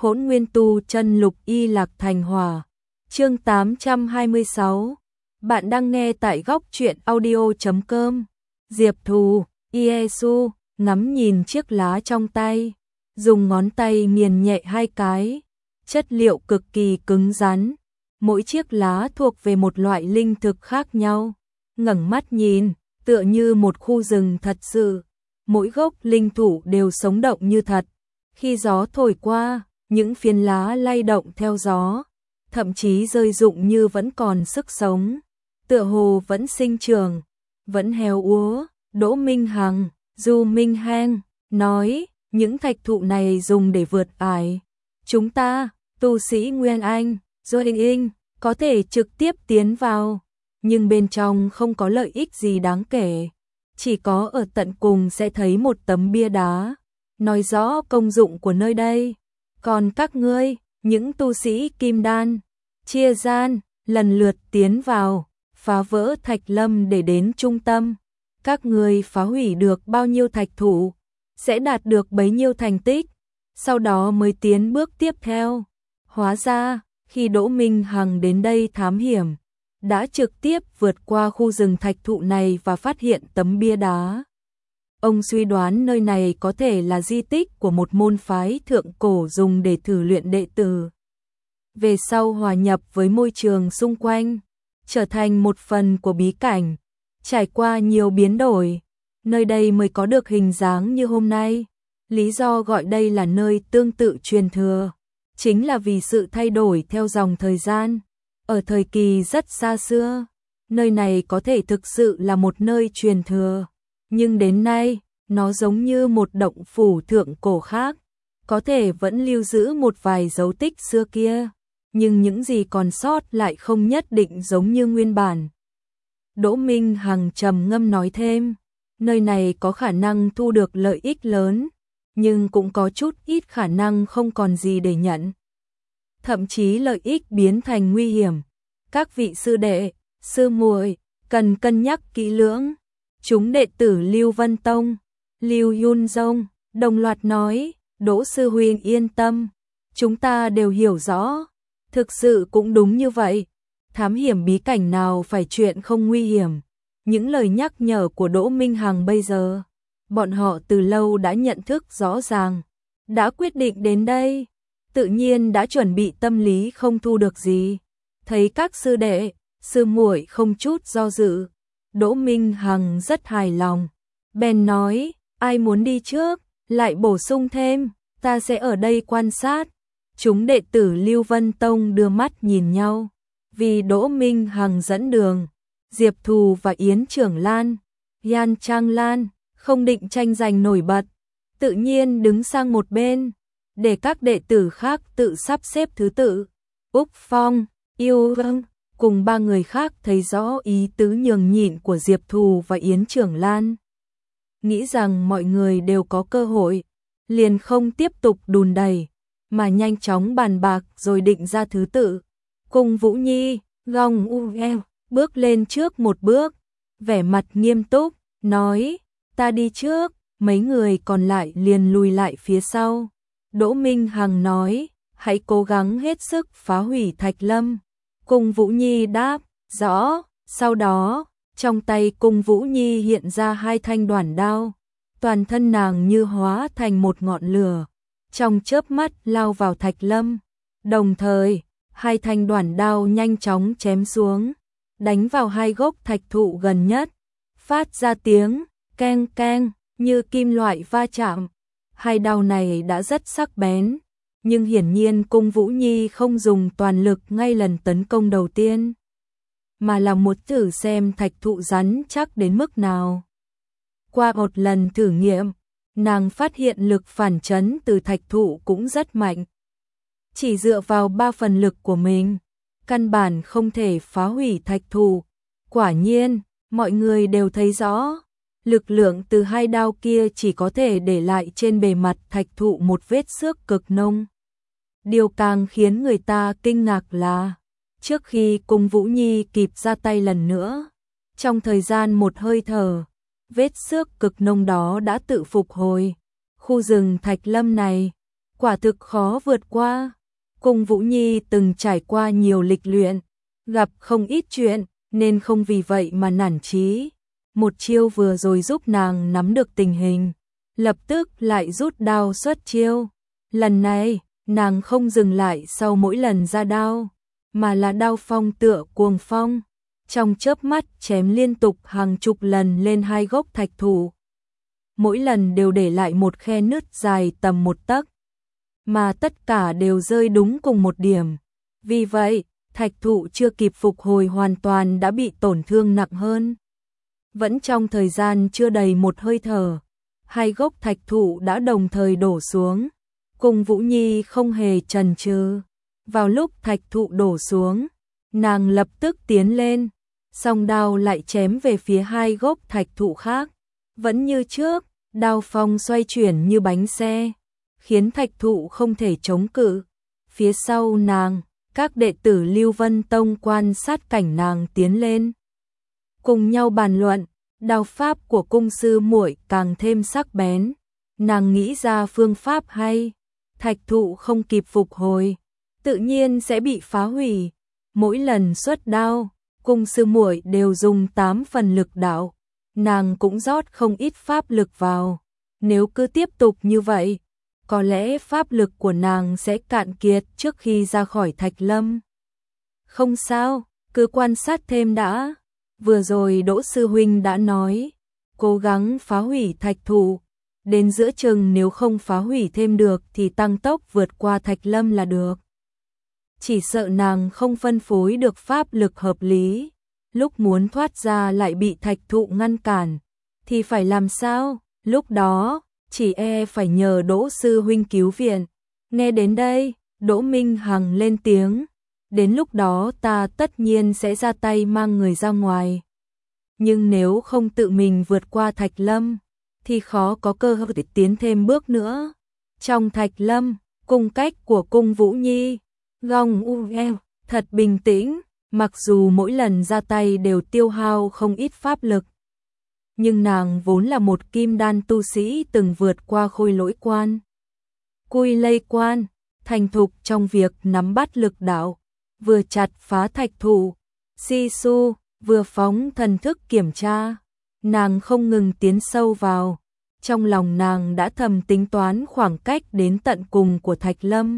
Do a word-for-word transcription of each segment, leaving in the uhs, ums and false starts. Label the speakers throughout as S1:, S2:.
S1: Hỗn Nguyên Tu Chân Lục Y Lạc Thành Hỏa. Chương tám trăm hai mươi sáu. Bạn đang nghe tại góc truyện audio chấm com. Diệp Thù, Iesu, ngắm nhìn chiếc lá trong tay, dùng ngón tay nghiền nhẹ hai cái, chất liệu cực kỳ cứng rắn, mỗi chiếc lá thuộc về một loại linh thực khác nhau. Ngẩng mắt nhìn, tựa như một khu rừng thật sự, mỗi gốc linh thụ đều sống động như thật. Khi gió thổi qua, những phiến lá lay động theo gió, thậm chí rơi rụng như vẫn còn sức sống, tựa hồ vẫn sinh trưởng, vẫn héo úa. Đỗ Minh Hằng, Du Minh Hang, nói, những thạch thụ này dùng để vượt ải. Chúng ta, tu sĩ Nguyên Anh, Doing In, có thể trực tiếp tiến vào, nhưng bên trong không có lợi ích gì đáng kể. Chỉ có ở tận cùng sẽ thấy một tấm bia đá, nói rõ công dụng của nơi đây. Còn các ngươi, những tu sĩ Kim Đan, chia gian, lần lượt tiến vào, phá vỡ thạch lâm để đến trung tâm. Các ngươi phá hủy được bao nhiêu thạch thụ, sẽ đạt được bấy nhiêu thành tích, sau đó mới tiến bước tiếp theo. Hóa ra, khi Đỗ Minh Hằng đến đây thám hiểm, đã trực tiếp vượt qua khu rừng thạch thụ này và phát hiện tấm bia đá. Ông suy đoán nơi này có thể là di tích của một môn phái thượng cổ dùng để thử luyện đệ tử. Về sau hòa nhập với môi trường xung quanh, trở thành một phần của bí cảnh, trải qua nhiều biến đổi, nơi đây mới có được hình dáng như hôm nay. Lý do gọi đây là nơi tương tự truyền thừa, chính là vì sự thay đổi theo dòng thời gian. Ở thời kỳ rất xa xưa, nơi này có thể thực sự là một nơi truyền thừa, nhưng đến nay, nó giống như một động phủ thượng cổ khác, có thể vẫn lưu giữ một vài dấu tích xưa kia, nhưng những gì còn sót lại không nhất định giống như nguyên bản. Đỗ Minh Hằng trầm ngâm nói thêm, nơi này có khả năng thu được lợi ích lớn, nhưng cũng có chút ít khả năng không còn gì để nhận. Thậm chí lợi ích biến thành nguy hiểm. Các vị sư đệ, sư muội cần cân nhắc kỹ lưỡng. Chúng đệ tử Lưu Vân Tông, Lưu Yun Dông đồng loạt nói, Đỗ sư huynh yên tâm, chúng ta đều hiểu rõ. Thực sự cũng đúng như vậy. Thám hiểm bí cảnh nào phải chuyện không nguy hiểm. Những lời nhắc nhở của Đỗ Minh Hằng bây giờ, bọn họ từ lâu đã nhận thức rõ ràng, đã quyết định đến đây, tự nhiên đã chuẩn bị tâm lý không thu được gì. Thấy các sư đệ, sư muội không chút do dự, Đỗ Minh Hằng rất hài lòng, bèn nói, ai muốn đi trước, lại bổ sung thêm, ta sẽ ở đây quan sát. Chúng đệ tử Lưu Vân Tông đưa mắt nhìn nhau, vì Đỗ Minh Hằng dẫn đường, Diệp Thù và Yến Trưởng Lan, Yan Trang Lan không định tranh giành nổi bật, tự nhiên đứng sang một bên, để các đệ tử khác tự sắp xếp thứ tự. Úc Phong, Yêu Vâng cùng ba người khác thấy rõ ý tứ nhường nhịn của Diệp Thù và Yến Trưởng Lan, nghĩ rằng mọi người đều có cơ hội, liền không tiếp tục đùn đẩy, mà nhanh chóng bàn bạc rồi định ra thứ tự. Cùng Vũ Nhi, Gong U Eo bước lên trước một bước, vẻ mặt nghiêm túc, nói, ta đi trước, mấy người còn lại liền lùi lại phía sau. Đỗ Minh Hằng nói, hãy cố gắng hết sức phá hủy thạch lâm. Cung Vũ Nhi đáp, rõ. Sau đó, trong tay Cung Vũ Nhi hiện ra hai thanh đoản đao, toàn thân nàng như hóa thành một ngọn lửa, trong chớp mắt lao vào thạch lâm. Đồng thời, hai thanh đoản đao nhanh chóng chém xuống, đánh vào hai gốc thạch thụ gần nhất, phát ra tiếng keng keng như kim loại va chạm. Hai đao này đã rất sắc bén, nhưng hiển nhiên Cung Vũ Nhi không dùng toàn lực ngay lần tấn công đầu tiên, mà là một thử xem thạch thụ rắn chắc đến mức nào. Qua một lần thử nghiệm, nàng phát hiện lực phản chấn từ thạch thụ cũng rất mạnh. Chỉ dựa vào ba phần lực của mình, căn bản không thể phá hủy thạch thụ. Quả nhiên, mọi người đều thấy rõ, lực lượng từ hai đao kia chỉ có thể để lại trên bề mặt thạch thụ một vết xước cực nông. Điều càng khiến người ta kinh ngạc là, trước khi Cung Vũ Nhi kịp ra tay lần nữa, trong thời gian một hơi thở, vết xước cực nông đó đã tự phục hồi. Khu rừng thạch lâm này, quả thực khó vượt qua. Cung Vũ Nhi từng trải qua nhiều lịch luyện, gặp không ít chuyện, nên không vì vậy mà nản chí. Một chiêu vừa rồi giúp nàng nắm được tình hình, lập tức lại rút đao xuất chiêu. Lần này, nàng không dừng lại sau mỗi lần ra đao, mà là đao phong tựa cuồng phong, trong chớp mắt chém liên tục hàng chục lần lên hai gốc thạch thụ. Mỗi lần đều để lại một khe nứt dài tầm một tấc, mà tất cả đều rơi đúng cùng một điểm. Vì vậy, thạch thụ chưa kịp phục hồi hoàn toàn đã bị tổn thương nặng hơn. Vẫn trong thời gian chưa đầy một hơi thở, hai gốc thạch thụ đã đồng thời đổ xuống. Cung Vũ Nhi không hề chần chừ. Vào lúc thạch thụ đổ xuống, nàng lập tức tiến lên, song đao lại chém về phía hai gốc thạch thụ khác. Vẫn như trước, đao phong xoay chuyển như bánh xe, khiến thạch thụ không thể chống cự. Phía sau nàng, các đệ tử Lưu Vân Tông quan sát cảnh nàng tiến lên, cùng nhau bàn luận. Đao pháp của cung sư muội càng thêm sắc bén. Nàng nghĩ ra phương pháp hay, thạch thụ không kịp phục hồi, tự nhiên sẽ bị phá hủy. Mỗi lần xuất đao, cung sư muội đều dùng tám phần lực đạo, nàng cũng rót không ít pháp lực vào. Nếu cứ tiếp tục như vậy, có lẽ pháp lực của nàng sẽ cạn kiệt trước khi ra khỏi Thạch Lâm. Không sao, cứ quan sát thêm đã. Vừa rồi Đỗ sư huynh đã nói, cố gắng phá hủy thạch thụ, đến giữa chừng nếu không phá hủy thêm được thì tăng tốc vượt qua Thạch Lâm là được. Chỉ sợ nàng không phân phối được pháp lực hợp lý, lúc muốn thoát ra lại bị thạch thụ ngăn cản, thì phải làm sao? Lúc đó, chỉ e phải nhờ Đỗ sư huynh cứu viện. Nghe đến đây, Đỗ Minh Hằng lên tiếng. Đến lúc đó ta tất nhiên sẽ ra tay mang người ra ngoài. Nhưng nếu không tự mình vượt qua Thạch Lâm, thì khó có cơ hội để tiến thêm bước nữa. Trong Thạch Lâm, cung cách của Cung Vũ Nhi, Gong U eo, thật bình tĩnh, mặc dù mỗi lần ra tay đều tiêu hao không ít pháp lực. Nhưng nàng vốn là một kim đan tu sĩ từng vượt qua khôi lỗi quan, Cui Lây quan, thành thục trong việc nắm bắt lực đạo. Vừa chặt phá thạch thụ, si su, vừa phóng thần thức kiểm tra, nàng không ngừng tiến sâu vào. Trong lòng nàng đã thầm tính toán khoảng cách đến tận cùng của Thạch Lâm.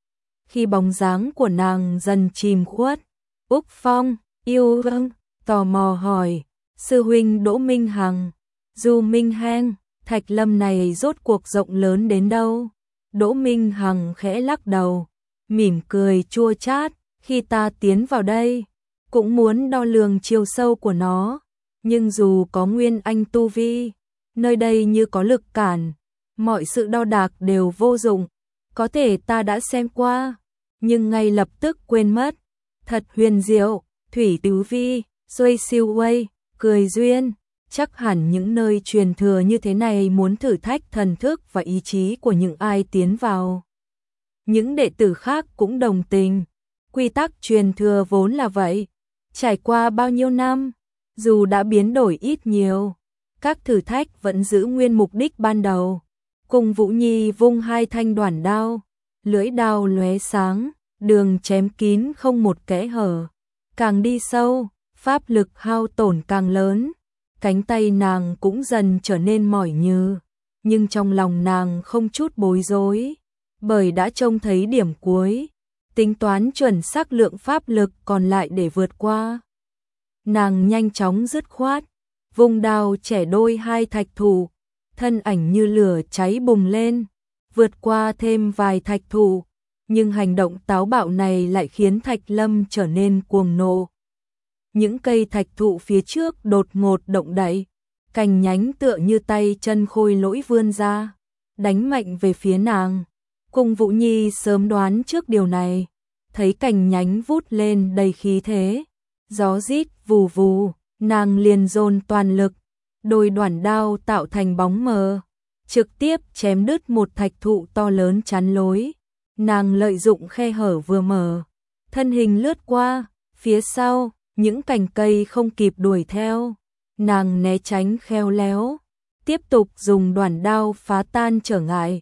S1: Khi bóng dáng của nàng dần chìm khuất, Úc Phong, yêu vâng, tò mò hỏi, sư huynh Đỗ Minh Hằng, Du Minh Heng, Thạch Lâm này rốt cuộc rộng lớn đến đâu? Đỗ Minh Hằng khẽ lắc đầu, mỉm cười chua chát. Khi ta tiến vào đây, cũng muốn đo lường chiều sâu của nó, nhưng dù có nguyên anh tu vi, nơi đây như có lực cản, mọi sự đo đạc đều vô dụng. Có thể ta đã xem qua, nhưng ngay lập tức quên mất. Thật huyền diệu, Thủy Tứ Vi, Xuôi Siêu Uây, cười duyên, chắc hẳn những nơi truyền thừa như thế này muốn thử thách thần thức và ý chí của những ai tiến vào. Những đệ tử khác cũng đồng tình. Quy tắc truyền thừa vốn là vậy, trải qua bao nhiêu năm, dù đã biến đổi ít nhiều, các thử thách vẫn giữ nguyên mục đích ban đầu. Cung Vũ Nhi vung hai thanh đoản đao, lưỡi đao lóe sáng, đường chém kín không một kẽ hở. Càng đi sâu, pháp lực hao tổn càng lớn, cánh tay nàng cũng dần trở nên mỏi nhừ, nhưng trong lòng nàng không chút bối rối, bởi đã trông thấy điểm cuối. Tính toán chuẩn xác lượng pháp lực còn lại để vượt qua. Nàng nhanh chóng dứt khoát, vung đao chẻ đôi hai thạch thụ, thân ảnh như lửa cháy bùng lên, vượt qua thêm vài thạch thụ, nhưng hành động táo bạo này lại khiến Thạch Lâm trở nên cuồng nộ. Những cây thạch thụ phía trước đột ngột động đậy, cành nhánh tựa như tay chân khôi lỗi vươn ra, đánh mạnh về phía nàng. Cung Vũ Nhi sớm đoán trước điều này, thấy cành nhánh vút lên đầy khí thế, gió rít vù vù, nàng liền dồn toàn lực, đôi đoản đao tạo thành bóng mờ, trực tiếp chém đứt một thạch thụ to lớn chắn lối. Nàng lợi dụng khe hở vừa mở, thân hình lướt qua, phía sau, những cành cây không kịp đuổi theo, nàng né tránh khéo léo, tiếp tục dùng đoản đao phá tan trở ngại.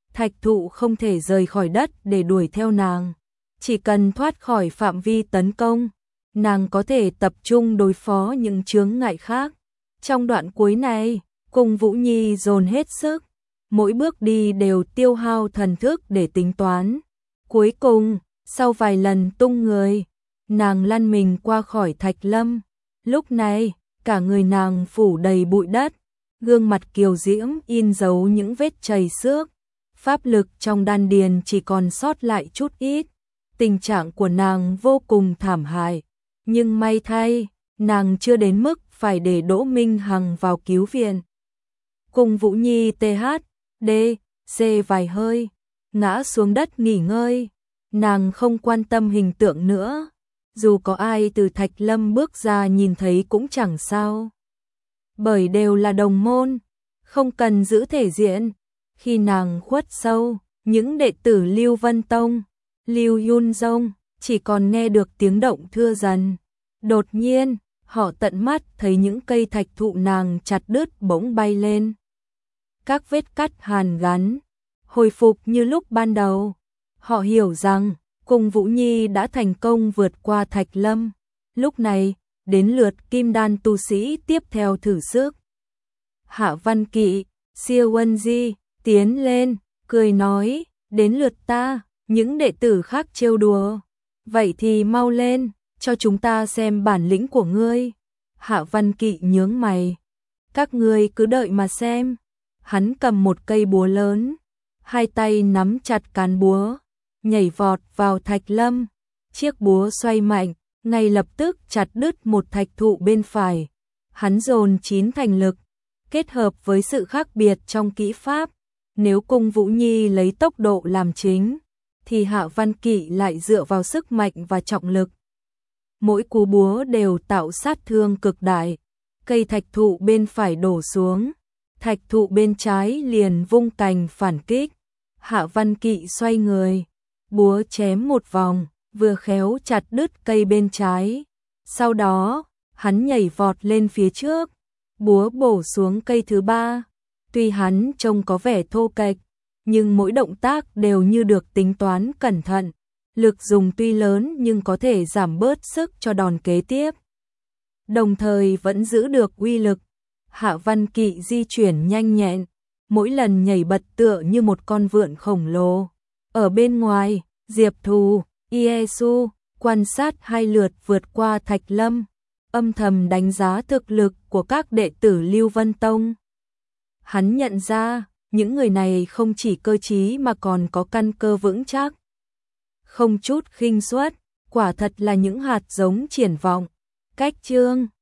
S1: thạch thụ không thể rời khỏi đất để đuổi theo nàng. Chỉ cần thoát khỏi phạm vi tấn công, nàng có thể tập trung đối phó những chướng ngại khác. Trong đoạn cuối này, Cung Vũ Nhi dồn hết sức, mỗi bước đi đều tiêu hao thần thức để tính toán. Cuối cùng, sau vài lần tung người, nàng lăn mình qua khỏi thạch lâm. Lúc này, cả người nàng phủ đầy bụi đất, gương mặt kiều diễm in dấu những vết chảy xước. Pháp lực trong đan điền chỉ còn sót lại chút ít. Tình trạng của nàng vô cùng thảm hại, nhưng may thay, nàng chưa đến mức phải để Đỗ Minh Hằng vào cứu viện. Cung Vũ Nhi tê hát đê xê vài hơi, ngã xuống đất nghỉ ngơi. Nàng không quan tâm hình tượng nữa, dù có ai từ thạch lâm bước ra nhìn thấy cũng chẳng sao. Bởi đều là đồng môn, không cần giữ thể diện. Khi nàng khuất sâu, những đệ tử Lưu Vân Tông, Lưu Yun Dông chỉ còn nghe được tiếng động thưa dần. Đột nhiên, họ tận mắt thấy những cây thạch thụ nàng chặt đứt bỗng bay lên. Các vết cắt hàn gắn, hồi phục như lúc ban đầu. Họ hiểu rằng, Cung Vũ Nhi đã thành công vượt qua thạch lâm. Lúc này, đến lượt kim đan tu sĩ tiếp theo thử sức. Hạ Văn Kỵ, Siêu Ân Di, tiến lên, cười nói, đến lượt ta. Những đệ tử khác trêu đùa, vậy thì mau lên, cho chúng ta xem bản lĩnh của ngươi. Hạ Văn Kỵ nhướng mày, các ngươi cứ đợi mà xem. Hắn cầm một cây búa lớn, hai tay nắm chặt cán búa, nhảy vọt vào thạch lâm. Chiếc búa xoay mạnh, ngay lập tức chặt đứt một thạch thụ bên phải. Hắn dồn chín thành lực, kết hợp với sự khác biệt trong kỹ pháp. Nếu Cung Vũ Nhi lấy tốc độ làm chính, thì Hạ Văn Kỵ lại dựa vào sức mạnh và trọng lực. Mỗi cú búa đều tạo sát thương cực đại. Cây thạch thụ bên phải đổ xuống, thạch thụ bên trái liền vung cành phản kích. Hạ Văn Kỵ xoay người, búa chém một vòng, vừa khéo chặt đứt cây bên trái. Sau đó, hắn nhảy vọt lên phía trước, búa bổ xuống cây thứ ba. Tuy hắn trông có vẻ thô kệch, nhưng mỗi động tác đều như được tính toán cẩn thận. Lực dùng tuy lớn nhưng có thể giảm bớt sức cho đòn kế tiếp, đồng thời vẫn giữ được uy lực. Hạ Văn Kỵ di chuyển nhanh nhẹn, mỗi lần nhảy bật tựa như một con vượn khổng lồ. Ở bên ngoài, Diệp Thù, Iesu quan sát hai lượt vượt qua thạch lâm, âm thầm đánh giá thực lực của các đệ tử Lưu Vân Tông. Hắn nhận ra, những người này không chỉ cơ trí mà còn có căn cơ vững chắc. Không chút khinh suất, quả thật là những hạt giống triển vọng. Cách chương